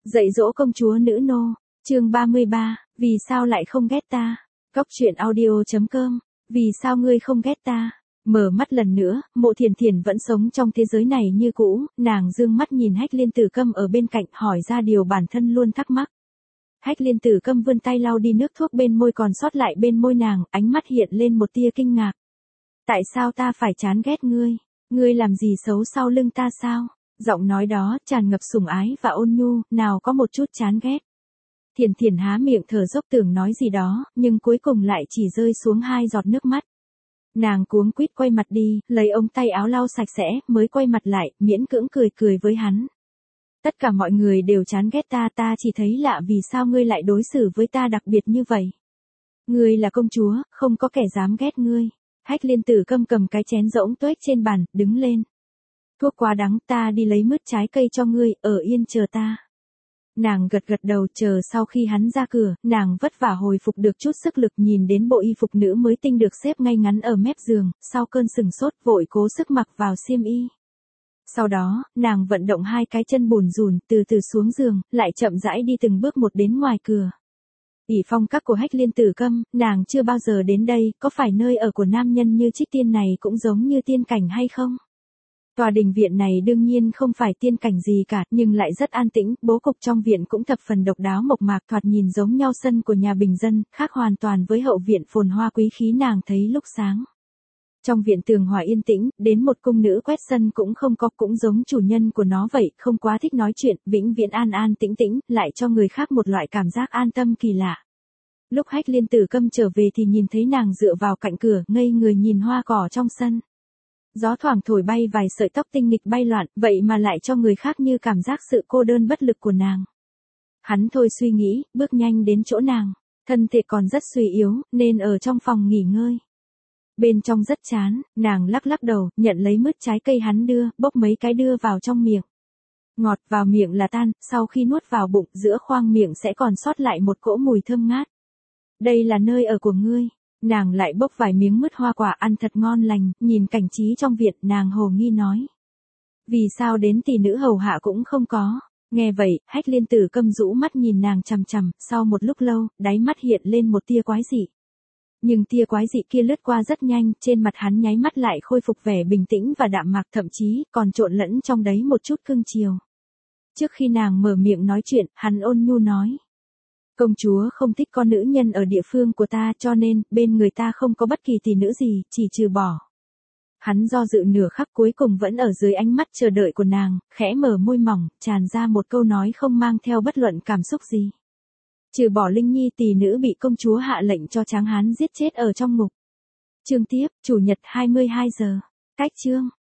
Dạy dỗ công chúa nữ nô, chương 33, vì sao lại không ghét ta? Cóc truyện audio.com, vì sao ngươi không ghét ta? Mở mắt lần nữa, Mộ Thiền Thiền vẫn sống trong thế giới này như cũ, nàng dương mắt nhìn Hách Liên Tử Câm ở bên cạnh hỏi ra điều bản thân luôn thắc mắc. Hách Liên Tử Câm vươn tay lau đi nước thuốc bên môi còn sót lại bên môi nàng, ánh mắt hiện lên một tia kinh ngạc. Tại sao ta phải chán ghét ngươi? Ngươi làm gì xấu sau lưng ta sao? Giọng nói đó tràn ngập sủng ái và ôn nhu, nào có một chút chán ghét. Thiền Thiền há miệng thở dốc tưởng nói gì đó, nhưng cuối cùng lại chỉ rơi xuống 2 giọt nước mắt. Nàng cuống quýt quay mặt đi, lấy ống tay áo lau sạch sẽ, mới quay mặt lại, miễn cưỡng cười với hắn. Tất cả mọi người đều chán ghét ta, ta chỉ thấy lạ vì sao ngươi lại đối xử với ta đặc biệt như vậy. Ngươi là công chúa, không có kẻ dám ghét ngươi. Hách Liên Tử Câm cầm cái chén rỗng tuếch trên bàn, đứng lên. Thuốc quá đắng, ta đi lấy mứt trái cây cho ngươi, ở yên chờ ta. Nàng gật đầu chờ sau khi hắn ra cửa, nàng vất vả hồi phục được chút sức lực nhìn đến bộ y phục nữ mới tinh được xếp ngay ngắn ở mép giường, sau cơn sừng sốt vội cố sức mặc vào xiêm y. Sau đó, nàng vận động 2 cái chân bùn rùn, từ từ xuống giường, lại chậm rãi đi từng bước một đến ngoài cửa. Ỷ phong cách của Hách Liên Tử Câm, nàng chưa bao giờ đến đây, có phải nơi ở của nam nhân như Trích Tiên này cũng giống như tiên cảnh hay không? Tòa đình viện này đương nhiên không phải tiên cảnh gì cả, nhưng lại rất an tĩnh, bố cục trong viện cũng thập phần độc đáo mộc mạc thoạt nhìn giống nhau sân của nhà bình dân, khác hoàn toàn với hậu viện phồn hoa quý khí nàng thấy lúc sáng. Trong viện tường hòa yên tĩnh, đến một cung nữ quét sân cũng không có, cũng giống chủ nhân của nó vậy, không quá thích nói chuyện, vĩnh viễn an an tĩnh tĩnh, lại cho người khác một loại cảm giác an tâm kỳ lạ. Lúc Hách Liên Tử Câm trở về thì nhìn thấy nàng dựa vào cạnh cửa, ngây người nhìn hoa cỏ trong sân. Gió thoảng thổi bay vài sợi tóc tinh nghịch bay loạn, vậy mà lại cho người khác như cảm giác sự cô đơn bất lực của nàng. Hắn thôi suy nghĩ, bước nhanh đến chỗ nàng, thân thể còn rất suy yếu, nên ở trong phòng nghỉ ngơi. Bên trong rất chán, nàng lắc đầu, nhận lấy mứt trái cây hắn đưa, bốc mấy cái đưa vào trong miệng. Ngọt vào miệng là tan, sau khi nuốt vào bụng, giữa khoang miệng sẽ còn sót lại một cỗ mùi thơm ngát. Đây là nơi ở của ngươi. Nàng lại bốc vài miếng mứt hoa quả ăn thật ngon lành, nhìn cảnh trí trong viện, nàng hồ nghi nói. Vì sao đến tỷ nữ hầu hạ cũng không có? Nghe vậy, Hách Liên Tử Câm rũ mắt nhìn nàng chằm chằm, sau một lúc lâu, đáy mắt hiện lên một tia quái dị. Nhưng tia quái dị kia lướt qua rất nhanh, trên mặt hắn nháy mắt lại khôi phục vẻ bình tĩnh và đạm mạc, thậm chí còn trộn lẫn trong đấy một chút cưng chiều. Trước khi nàng mở miệng nói chuyện, hắn ôn nhu nói. Công chúa không thích con nữ nhân ở địa phương của ta, cho nên, bên người ta không có bất kỳ tỷ nữ gì, chỉ trừ bỏ. Hắn do dự nửa khắc, cuối cùng vẫn ở dưới ánh mắt chờ đợi của nàng, khẽ mở môi mỏng, tràn ra một câu nói không mang theo bất luận cảm xúc gì. Trừ bỏ Linh Nhi tỷ nữ bị công chúa hạ lệnh cho Tráng Hán giết chết ở trong ngục. Chương tiếp, Chủ nhật 22 giờ. Cách chương.